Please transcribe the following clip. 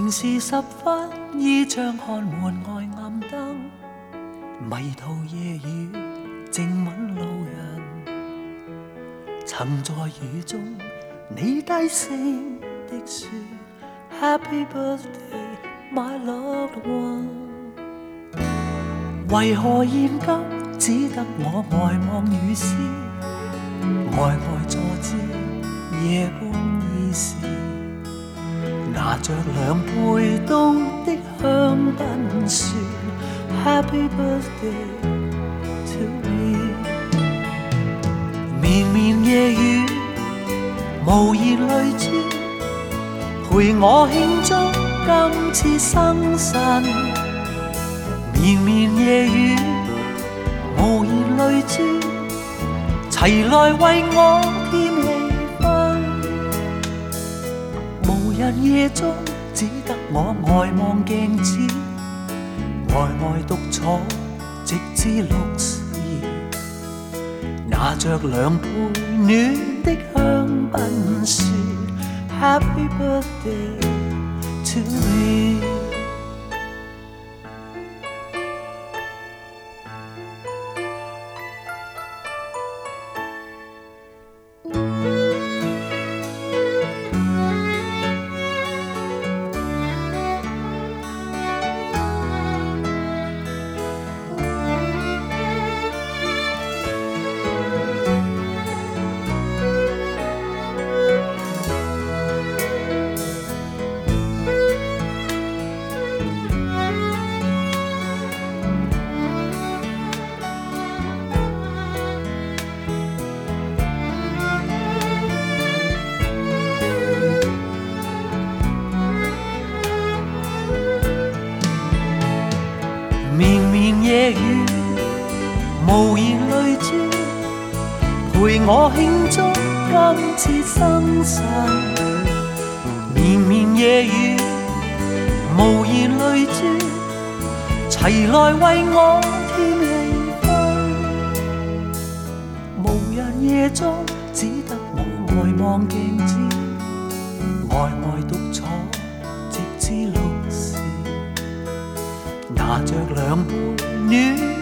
城市十分，依窗看門外暗燈，迷途夜雨靜吻路人。曾在雨中，你低聲的說 Happy birthday my loved one。為何現今只得我呆望雨絲，呆呆坐知夜半已是。拿着兩杯凍的香檳說 Happy birthday to me。 綿綿夜雨無言淚珠，陪我慶祝今次生辰。綿綿夜雨無言淚珠，齊來為我添氣。無人夜中，只得我呆望鏡子，呆獨坐，直至6時。拿着兩杯暖的香檳說 Happy birthday to me。綿綿夜雨無言淚珠，陪我慶祝今次生辰。綿綿夜雨無言淚珠，齊來為我添氣氛。無人夜中，只得我呆望鏡子，呆獨坐，直至6時。拿着兩杯暖